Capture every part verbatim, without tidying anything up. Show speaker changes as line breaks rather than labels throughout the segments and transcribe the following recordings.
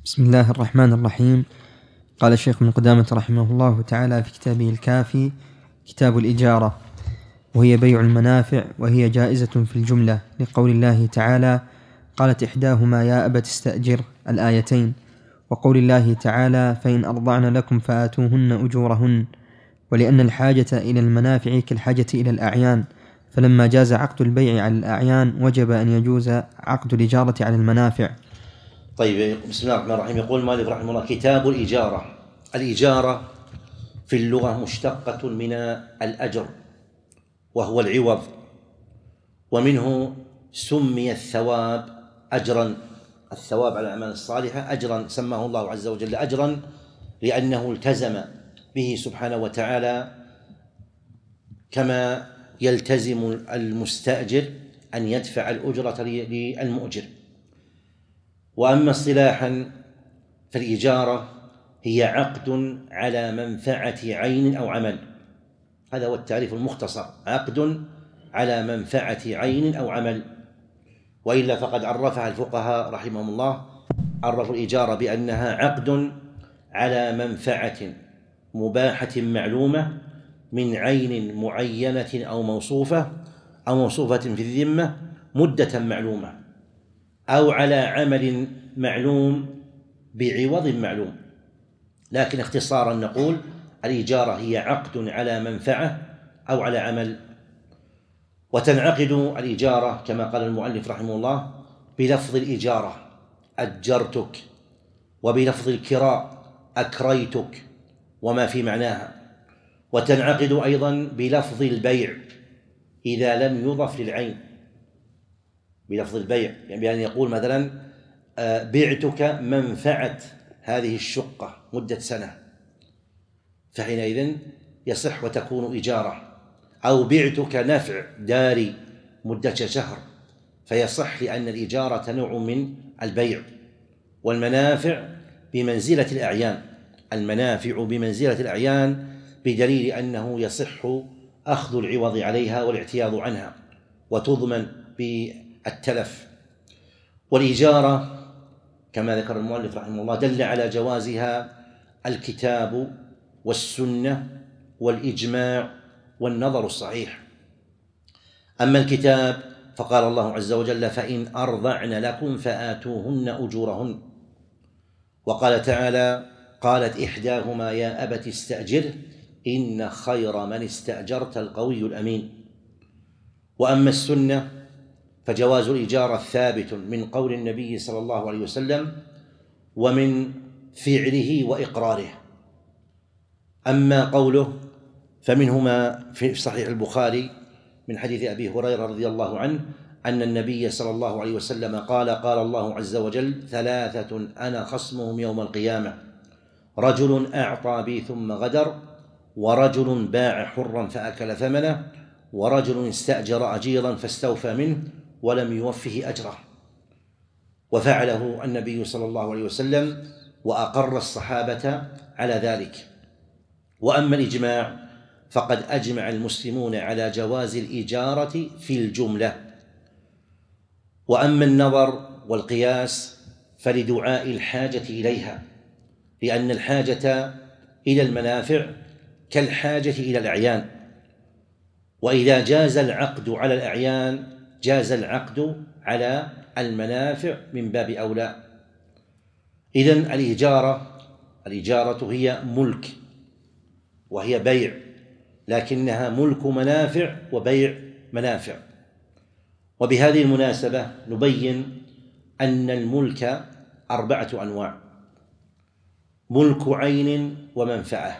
بسم الله الرحمن الرحيم. قال الشيخ ابن قدامة رحمه الله تعالى في كتابه الكافي: كتاب الإجارة، وهي بيع المنافع، وهي جائزة في الجملة، لقول الله تعالى: قالت إحداهما يا أبت استأجر، الآيتين، وقول الله تعالى: فإن أرضعن لكم فآتوهن أجورهن، ولأن الحاجة إلى المنافع كالحاجة إلى الأعيان، فلما جاز عقد البيع على الأعيان وجب أن يجوز عقد الإجارة على المنافع.
طيب، بسم الله الرحمن الرحيم. يقول مالك رحمه الله: كتاب الإجارة. الإجارة في اللغة مشتقة من الأجر، وهو العوض، ومنه سمي الثواب أجرا. الثواب على الأعمال الصالحة أجرا، سماه الله عز وجل أجرا لأنه التزم به سبحانه وتعالى، كما يلتزم المستأجر أن يدفع الأجرة للمؤجر. وأما اصطلاحا فالإجارة هي عقد على منفعة عين أو عمل. هذا هو التعريف المختصر: عقد على منفعة عين أو عمل. وإلا فقد عرفها الفقهاء رحمهم الله، عرفوا الإجارة بأنها عقد على منفعة مباحة معلومة من عين معينة أو موصوفة أو موصوفة في الذمة مدة معلومة، أو على عمل معلوم بعوض معلوم. لكن اختصارا نقول الإجارة هي عقد على منفعة أو على عمل. وتنعقد الإجارة كما قال المؤلف رحمه الله بلفظ الإجارة: أجرتك، وبلفظ الكراء: أكريتك، وما في معناها. وتنعقد أيضا بلفظ البيع إذا لم يضف للعين، بلفظ البيع، يعني بأن يقول مثلا: بعتك منفعة هذه الشقة مدة سنة، فحينئذ يصح وتكون إجارة. أو بعتك نفع داري مدة شهر، فيصح، لأن الإجارة نوع من البيع. والمنافع بمنزلة الأعيان، المنافع بمنزلة الأعيان، بدليل أنه يصح أخذ العوض عليها والاعتياض عنها، وتضمن بالتلف. والإجارة كما ذكر المؤلف رحمه الله دل على جوازها الكتاب والسنة والإجماع والنظر الصحيح. أما الكتاب فقال الله عز وجل: فإن أرضعن لكم فآتوهن أجورهن. وقال تعالى: قالت إحداهما يا أبت استأجر، إن خير من استأجرت القوي الأمين. وأما السنة فجواز الإجارة ثابت من قول النبي صلى الله عليه وسلم ومن فعله وإقراره. أما قوله فمنهما في صحيح البخاري من حديث أبي هريرة رضي الله عنه أن النبي صلى الله عليه وسلم قال: قال الله عز وجل: ثلاثة أنا خصمهم يوم القيامة: رجل أعطى بي ثم غدر، ورجل باع حرا فأكل ثمنه، ورجل استأجر أجيرا فاستوفى منه ولم يوفه أجره. وفعله النبي صلى الله عليه وسلم وأقر الصحابة على ذلك. وأما الإجماع فقد أجمع المسلمون على جواز الإجارة في الجملة. وأما النظر والقياس فلدعاء الحاجة إليها، لأن الحاجة إلى المنافع كالحاجة إلى الأعيان، وإذا جاز العقد على الأعيان جاز العقد على المنافع من باب أولى. إذن الإجارة الإجارة هي ملك، وهي بيع، لكنها ملك منافع وبيع منافع. وبهذه المناسبة نبين أن الملك أربعة أنواع: ملك عين ومنفعة،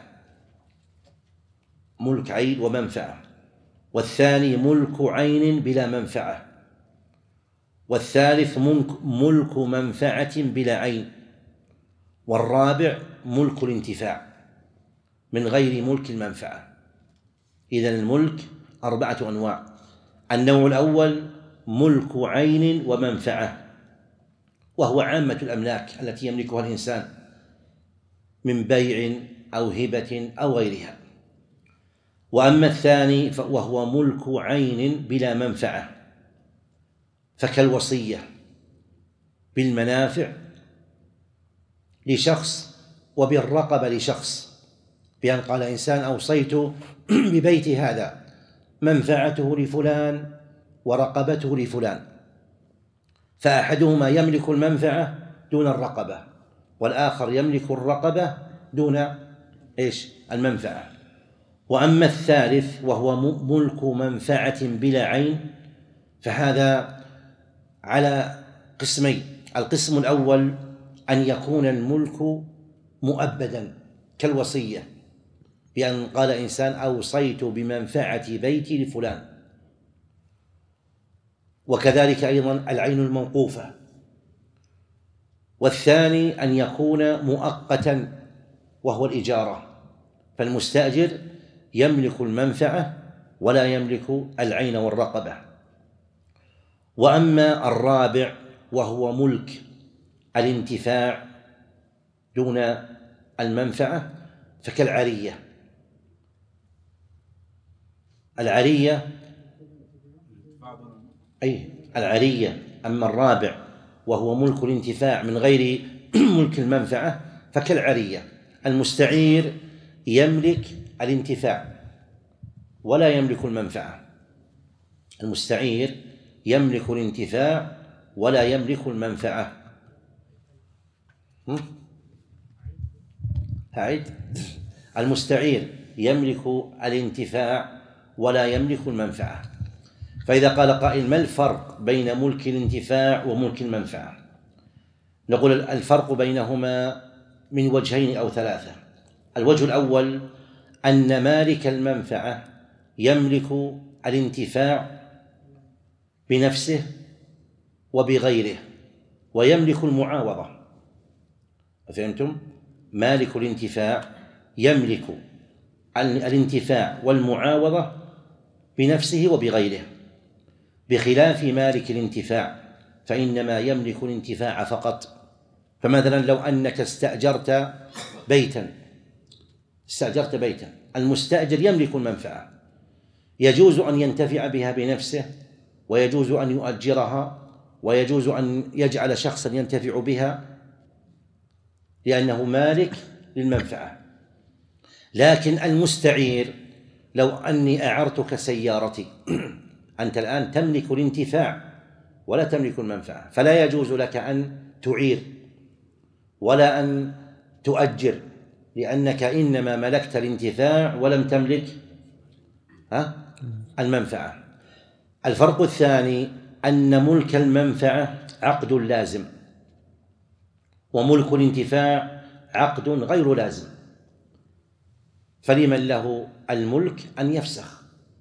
ملك عين ومنفعة، والثاني ملك عين بلا منفعة، والثالث ملك منفعة بلا عين، والرابع ملك الانتفاع من غير ملك المنفعة. إذن الملك أربعة أنواع: النوع الأول ملك عين ومنفعة، وهو عامة الأملاك التي يملكها الإنسان من بيع أو هبة أو غيرها. وأما الثاني وهو ملك عين بلا منفعة، فكالوصية بالمنافع لشخص وبالرقبة لشخص، بأن قال إنسان أوصيت ببيت هذا منفعته لفلان ورقبته لفلان، فأحدهما يملك المنفعة دون الرقبة، والآخر يملك الرقبة دون إيش؟ المنفعة. وأما الثالث وهو ملك منفعة بلا عين فهذا على قسمين. القسم الأول أن يكون الملك مؤبدا كالوصية، بأن قال إنسان أوصيت بمنفعة بيتي لفلان، وكذلك أيضا العين الموقوفة. والثاني أن يكون مؤقتا وهو الإجارة، فالمستأجر يملك المنفعة ولا يملك العين والرقبة. وأما الرابع وهو ملك الانتفاع دون المنفعة فكالعرية. العرية أي العرية أما الرابع وهو ملك الانتفاع من غير ملك المنفعة فكالعرية. المستعير يملك الانتفاع ولا يملك المنفعة، المستعير يملك الانتفاع ولا يملك المنفعة. هعيد. المستعير يملك الانتفاع ولا يملك المنفعة. فإذا قال قائل ما الفرق بين ملك الانتفاع وملك المنفعة؟ نقول الفرق بينهما من وجهين أو ثلاثة. الوجه الأول أن مالك المنفعة يملك الانتفاع بنفسه وبغيره ويملك المعاوضة. فهمتم؟ مالك الانتفاع يملك الانتفاع والمعاوضة بنفسه وبغيره، بخلاف مالك الانتفاع فإنما يملك الانتفاع فقط. فمثلا لو أنك استأجرت بيتا استأجرت بيتا المستأجر يملك المنفعة، يجوز أن ينتفع بها بنفسه، ويجوز أن يؤجرها، ويجوز أن يجعل شخصا ينتفع بها لأنه مالك للمنفعة. لكن المستعير لو أني أعرتك سيارتي أنت الآن تملك الانتفاع ولا تملك المنفعة، فلا يجوز لك أن تعير ولا أن تؤجر، لأنك إنما ملكت الانتفاع ولم تملك المنفعة. الفرق الثاني أن ملك المنفعة عقد لازم، وملك الانتفاع عقد غير لازم. فلمن له الملك أن يفسخ.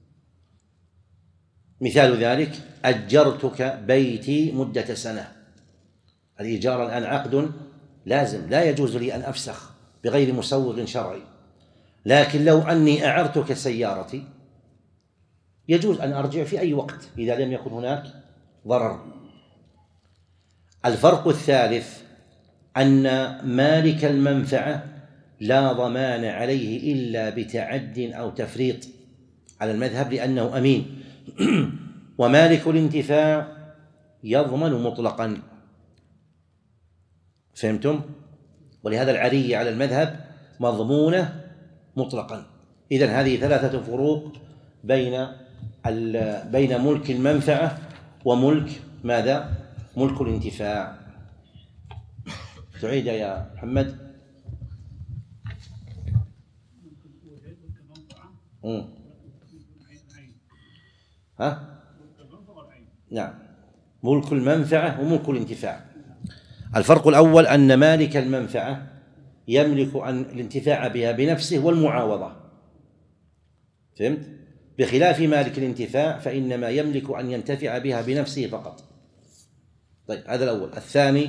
مثال ذلك أجرتك بيتي مدة سنة، الإيجار الآن عقد لازم، لا يجوز لي أن أفسخ بغير مسوغ شرعي. لكن لو أني أعرتك سيارتي يجوز أن أرجع في أي وقت إذا لم يكن هناك ضرر. الفرق الثالث أن مالك المنفعة لا ضمان عليه إلا بتعد أو تفريط على المذهب لأنه أمين، ومالك الانتفاع يضمن مطلقا. فهمتم؟ ولهذا العرية على المذهب مضمونة مطلقا. إذن هذه ثلاثة فروق بين بين ملك المنفعة وملك ماذا؟ ملك الانتفاع. تعيد يا محمد. مم. ها؟ نعم، ملك المنفعة وملك الانتفاع. الفرق الأول أن مالك المنفعة يملك أن الانتفاع بها بنفسه والمعاوضة، فهمت؟ بخلاف مالك الانتفاع فإنما يملك أن ينتفع بها بنفسه فقط. طيب، هذا الأول. الثاني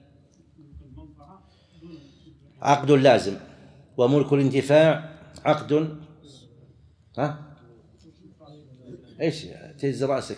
عقد لازم، وملك الانتفاع عقد ها؟ إيش تهز رأسك؟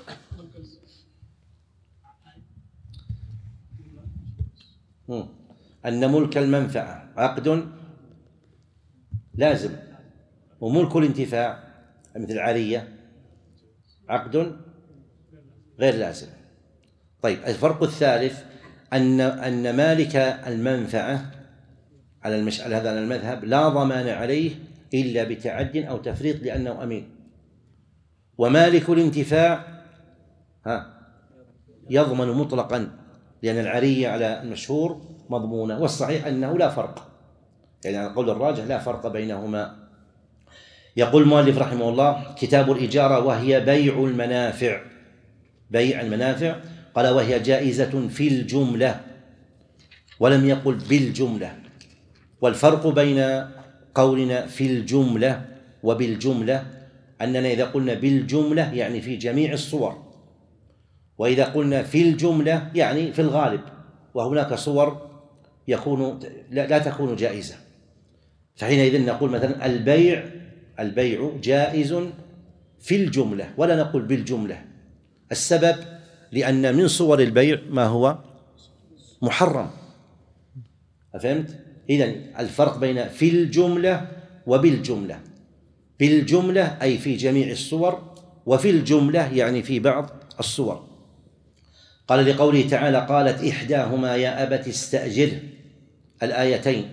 أن ملك المنفعة عقد لازم، وملك الانتفاع مثل العارية عقد غير لازم. طيب، الفرق الثالث أن أن مالك المنفعة على المشعل هذا المذهب لا ضمان عليه إلا بتعد أو تفريط لأنه أمين، ومالك الانتفاع ها يضمن مطلقا لأن العرية على المشهور مضمونة، والصحيح أنه لا فرق، يعني على القول الراجح لا فرق بينهما. يقول المؤلف رحمه الله: كتاب الإجارة وهي بيع المنافع. بيع المنافع قال وهي جائزة في الجملة، ولم يقل بالجملة. والفرق بين قولنا في الجملة وبالجملة أننا إذا قلنا بالجملة يعني في جميع الصور، وإذا قلنا في الجملة يعني في الغالب، وهناك صور يكون لا تكون جائزة، فحينئذ نقول مثلا البيع البيع جائز في الجملة ولا نقول بالجملة. السبب لأن من صور البيع ما هو محرم، فهمت؟ إذن الفرق بين في الجملة وبالجملة. بالجملة أي في جميع الصور، وفي الجملة يعني في بعض الصور. قال لقوله تعالى: قالت إحداهما يا أبت استأجره، الآيتين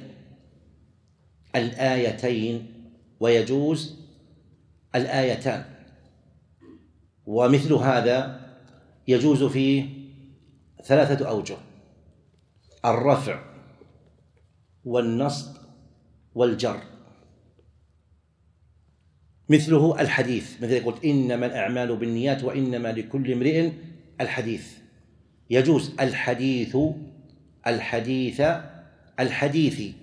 الآيتين ويجوز الآيتان، ومثل هذا يجوز فيه ثلاثة أوجه: الرفع والنصب والجر. مثله الحديث، مثل يقول إنما الأعمال بالنيات وإنما لكل امرئ الحديث. يجوز الحديث الحديث الحديث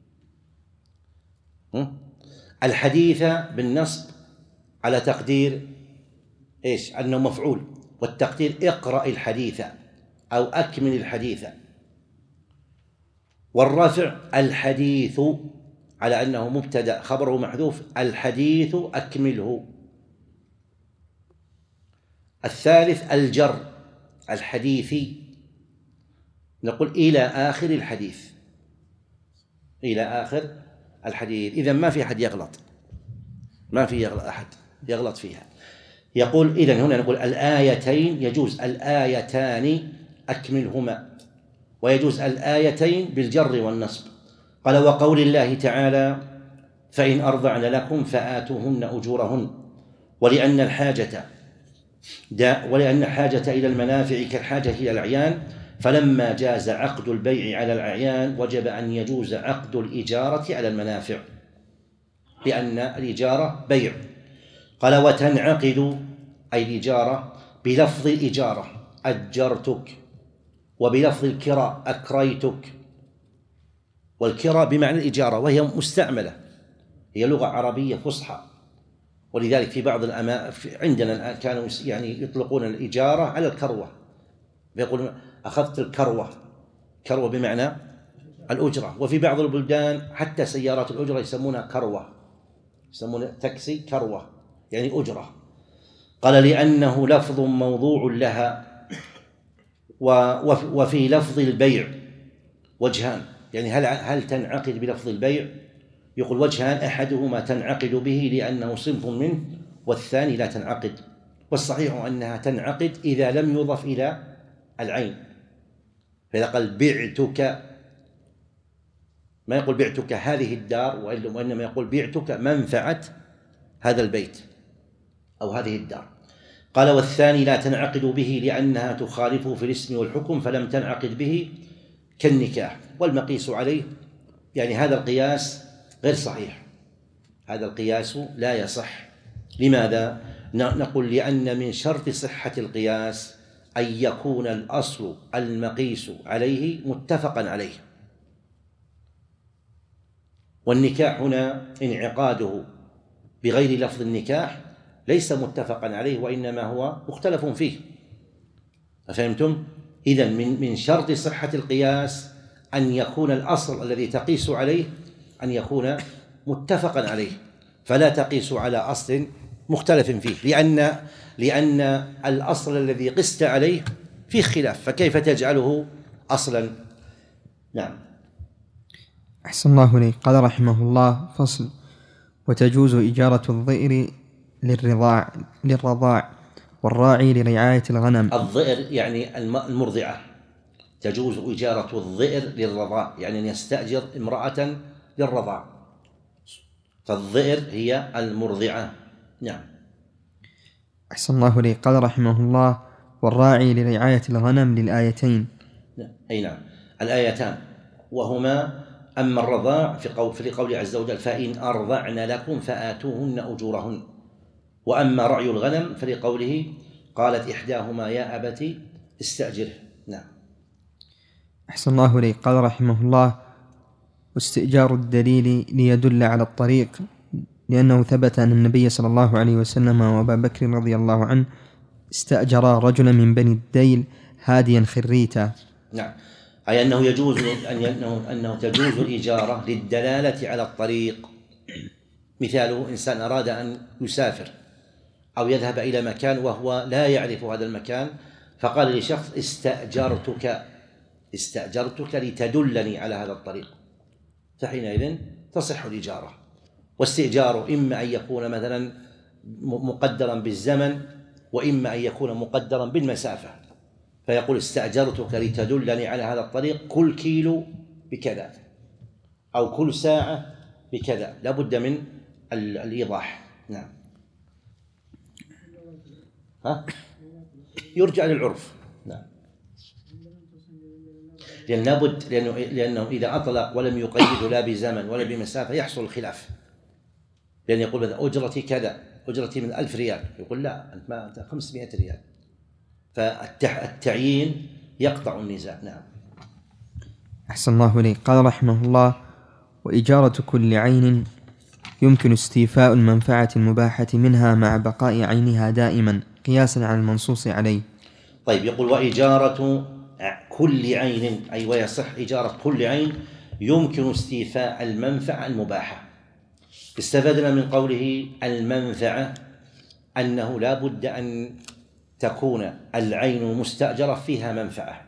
الحديث بالنصب على تقدير إيش؟ أنه مفعول، والتقدير اقرأ الحديث أو أكمل الحديث. والرفع الحديث على أنه مبتدأ خبره محذوف، الحديث أكمله. الثالث الجر الحديث، نقول إلى آخر الحديث، إلى آخر الحديث. إذن ما في أحد يغلط، ما في يغلط أحد يغلط فيها. يقول إذن هنا نقول الآيتين يجوز الآيتان أكملهما، ويجوز الآيتين بالجر والنصب. قال: وقول الله تعالى: فإن أرضعن لكم فآتوهن أجورهن. ولأن الحاجة ولأن الحاجة إلى المنافع كالحاجة إلى الأعيان، فلما جاز عقد البيع على الأعيان وجب أن يجوز عقد الإجارة على المنافع، لأن الإجارة بيع. قال: وتنعقد أي الإجارة بلفظ الإجارة أجرتك، وبلفظ الكراء أكريتك. والكراء بمعنى الإجارة، وهي مستعملة، هي لغة عربية فصحى، ولذلك في بعض الأماكن عندنا كانوا يعني يطلقون الإجارة على الكروة، فيقولون أخذت الكروة، كروة بمعنى الأجرة. وفي بعض البلدان حتى سيارات الأجرة يسمونها كروة، يسمون تاكسي كروة يعني أجرة. قال: لأنه لفظ موضوع لها. وفي لفظ البيع وجهان، يعني هل هل تنعقد بلفظ البيع؟ يقول وجهان: أحدهما تنعقد به لأنه صنف منه، والثاني لا تنعقد. والصحيح أنها تنعقد إذا لم يضف إلى العين، فإذا قال بعتك ما يقول بعتك هذه الدار، وإنما يقول بعتك منفعة هذا البيت أو هذه الدار. قال: والثاني لا تنعقد به لأنها تخالفه في الاسم والحكم، فلم تنعقد به كالنكاح. والمقيس عليه يعني هذا القياس غير صحيح، هذا القياس لا يصح. لماذا؟ نقول لأن من شرط صحة القياس أن يكون الأصل المقيس عليه متفقا عليه، والنكاح هنا انعقاده بغير لفظ النكاح ليس متفقا عليه، وإنما هو مختلف فيه. أفهمتم؟ إذن من من شرط صحة القياس أن يكون الأصل الذي تقيس عليه أن يكون متفقا عليه، فلا تقيس على أصل مختلف فيه، لأن لأن الأصل الذي قست عليه فيه خلاف، فكيف تجعله أصلا؟ نعم.
أحسن الله إليك. قال رحمه الله: فصل: وتجوز إجارة الظئر للرضاع للرضاع والراعي لرعاية الغنم.
الظئر يعني المرضعة، تجوز إجارة الظئر للرضاع، يعني أن يستأجر امرأة للرضاع، فالظئر هي المرضعة. نعم.
أحسن الله إليك. قال رحمه الله: والراعي لرعاية الغنم للآيتين.
أي نعم، الآيتان، وهما أما الرضاع في قول في قوله عز وجل: فإن أرضعن لكم فآتوهن أجورهن، وأما رعي الغنم فلقوله: قالت إحداهما يا أبت استأجره. نعم.
أحسن الله إليك. قال رحمه الله: واستئجار الدليل ليدل على الطريق، لأنه ثبت أن النبي صلى الله عليه وسلم وأبا بكر رضي الله عنه استأجرا رجلا من بني الديل هاديا خريتا.
نعم، أي أنه يجوز أنه أنه تجوز الإجارة للدلالة على الطريق. مثاله: إنسان أراد أن يسافر أو يذهب إلى مكان وهو لا يعرف هذا المكان، فقال لشخص: استأجرتك استأجرتك لتدلني على هذا الطريق، فحينئذ تصح الإجارة. واستئجاره إما أن يكون مثلا مقدرا بالزمن، وإما أن يكون مقدرا بالمسافة، فيقول: استأجرتك لتدلني على هذا الطريق كل كيلو بكذا، أو كل ساعة بكذا، لا بد من الإيضاح. نعم. ها؟ يرجع للعرف. نعم. لأن لابد لأنه, لأنه إذا أطلق ولم يقيد لا بزمن ولا بمسافة يحصل الخلاف، لأن يقول مثلا: أجرتي كذا، أجرتي من ألف ريال، يقول: لا، أنت ما أنت خمسمائة ريال، فالتعيين يقطع النزاع. نعم.
أحسن الله إليك. قال رحمه الله: وإجارة كل عين يمكن استيفاء المنفعة المباحة منها مع بقاء عينها دائما قياسا على المنصوص عليه.
طيب، يقول: وإجارة كل عين، أي ويصح إجارة كل عين يمكن استيفاء المنفعة المباحة. استفدنا من قوله المنفعة أنه لا بد أن تكون العين المستأجرة فيها منفعة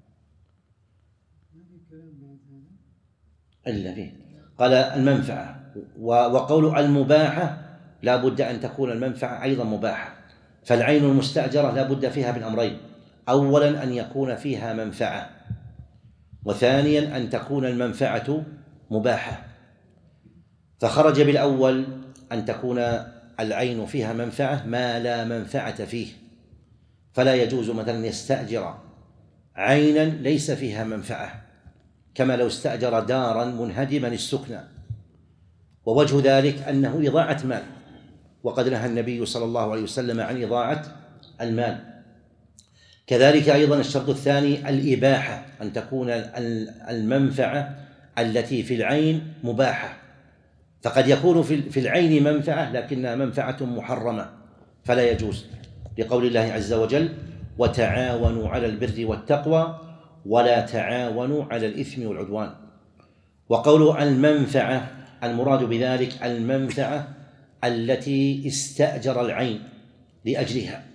إلا فيه. قال المنفعة، وقول المباحة لا بد أن تكون المنفعة أيضا مباحة، فالعين المستأجرة لا بد فيها بالأمرين: أولا أن يكون فيها منفعة، وثانيا أن تكون المنفعة مباحة. فخرج بالأول أن تكون العين فيها منفعة ما لا منفعة فيه، فلا يجوز مثلا يستأجر عينا ليس فيها منفعة، كما لو استأجر دارا منهدما السكنى، ووجه ذلك أنه إضاعة مال، وقد نهى النبي صلى الله عليه وسلم عن إضاعة المال. كذلك أيضا الشرط الثاني الإباحة، أن تكون المنفعة التي في العين مباحة، فقد يكون في العين منفعة لكنها منفعة محرمة فلا يجوز، لقول الله عز وجل: وتعاونوا على البر والتقوى ولا تعاونوا على الإثم والعدوان. وقول المنفعة المراد بذلك المنفعة التي استأجر العين لأجلها،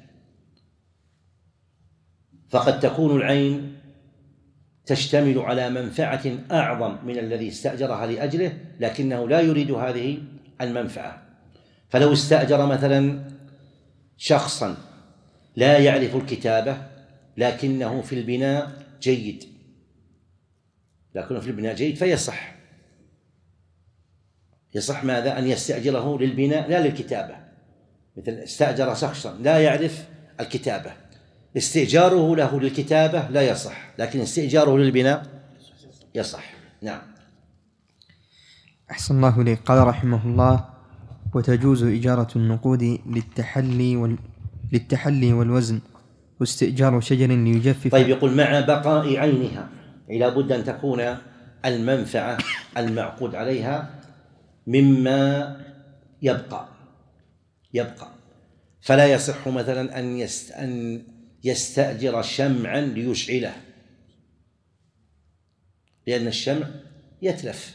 فقد تكون العين تشتمل على منفعة أعظم من الذي استأجرها لأجله، لكنه لا يريد هذه المنفعة. فلو استأجر مثلا شخصا لا يعرف الكتابة لكنه في البناء جيد لكنه في البناء جيد فيصح يصح ماذا؟ أن يستأجره للبناء لا للكتابة. مثل استأجر شخصا لا يعرف الكتابة، استئجاره له للكتابة لا يصح، لكن استئجاره للبناء يصح. نعم.
أحسن الله إليك. قال رحمه الله: وتجوز إجارة النقود للتحلي وال... للتحلي والوزن، واستئجار شجر ليجفف.
طيب، يقول مع بقاء عينها، لا بد أن تكون المنفعة المعقود عليها مما يبقى يبقى فلا يصح مثلا أن يست... أن يستأجر شمعا ليشعله، لأن الشمع يتلف.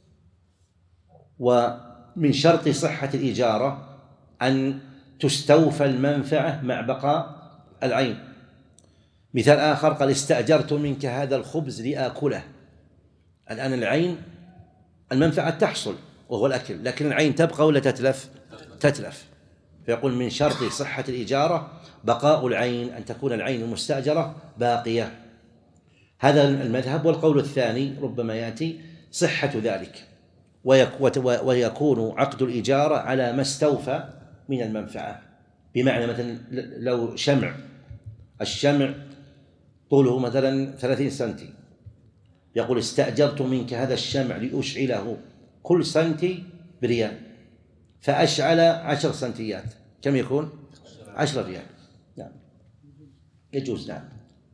ومن شرط صحة الإجارة أن تستوفى المنفعة مع بقاء العين. مثال آخر قال: استأجرت منك هذا الخبز لآكله. الآن العين المنفعة تحصل وهو الأكل، لكن العين تبقى ولا تتلف؟ تتلف. فيقول من شرط صحة الإجارة بقاء العين، أن تكون العين المستأجرة باقية. هذا المذهب. والقول الثاني ربما يأتي صحة ذلك، ويكون عقد الإجارة على ما استوفى من المنفعة. بمعنى مثلا لو شمع، الشمع طوله مثلا ثلاثين سنتي، يقول استأجرت منك هذا الشمع لأشعله كل سنتي بريال، فأشعل عشر سنتيات، كم يكون؟ عشر ريال. نعم يجوز. نعم.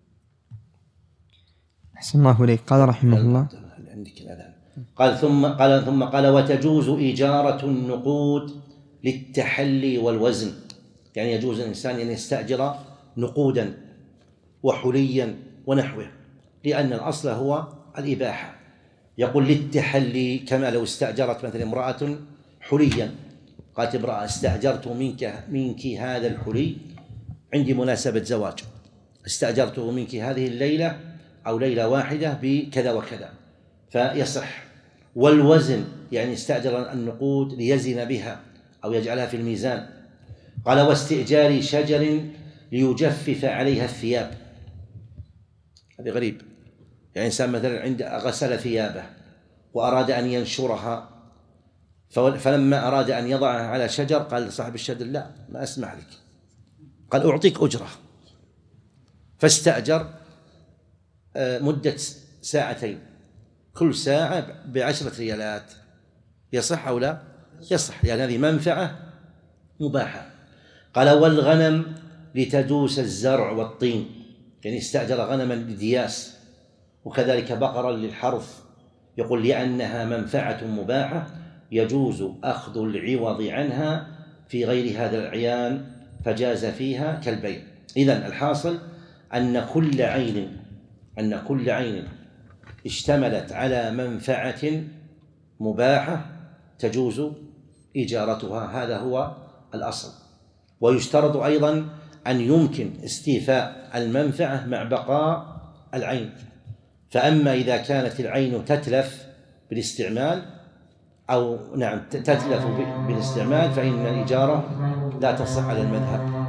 أحسن الله إليك. قال رحمه الله
عندك الأذان. قال ثم قال ثم قال وتجوز إجارة النقود للتحلي والوزن، يعني يجوز الإنسان أن يستأجر نقودا وحليا ونحوه، لأن الأصل هو الإباحة. يقول للتحلي، كما لو استأجرت مثلا امرأة حليا، قالت امرأة استأجرت منك منك هذا الحلي عندي مناسبة زواج، استأجرته منك هذه الليلة أو ليلة واحدة بكذا وكذا، فيصح. والوزن يعني استأجر النقود ليزن بها أو يجعلها في الميزان. قال واستئجار شجر ليجفف عليها الثياب، هذا غريب. يعني إنسان مثلا عند غسل ثيابه وأراد أن ينشرها، فلما أراد أن يضعها على شجر قال لصاحب الشجر لا ما أسمح لك، قال أعطيك أجرة، فاستأجر مدة ساعتين، كل ساعة بعشرة ريالات. يصح أو لا؟ يصح، لأن هذه منفعة مباحة. قال والغنم لتدوس الزرع والطين، يعني استأجر غنما لدياس، وكذلك بقرا للحرث. يقول لأنها منفعة مباحة يجوز أخذ العوض عنها في غير هذا العيان، فجاز فيها كالبيع. إذن الحاصل أن كل عين أن كل عين اشتملت على منفعة مباحة تجوز إجارتها، هذا هو الأصل. ويشترط أيضا أن يمكن استيفاء المنفعة مع بقاء العين. فأما إذا كانت العين تتلف بالاستعمال أو نعم تتلف بالاستعمال فإن الإجارة لا تصح على المذهب.